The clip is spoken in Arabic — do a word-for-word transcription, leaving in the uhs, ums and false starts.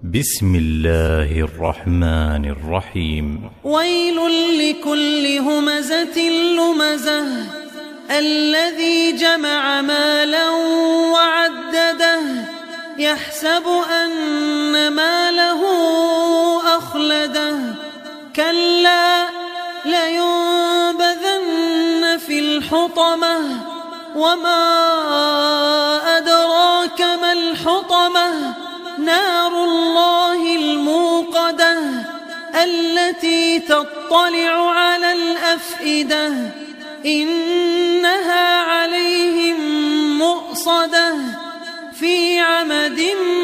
بسم الله الرحمن الرحيم. ويل لكل همزة لمزة الذي جمع مالا وعدده يحسب أن ماله أخلده كلا لينبذن في الحطمة وما أدراك ما الحطمة نار الله الموقدة التي تطلع على الأفئدة إنها عليهم مؤصدة في عمد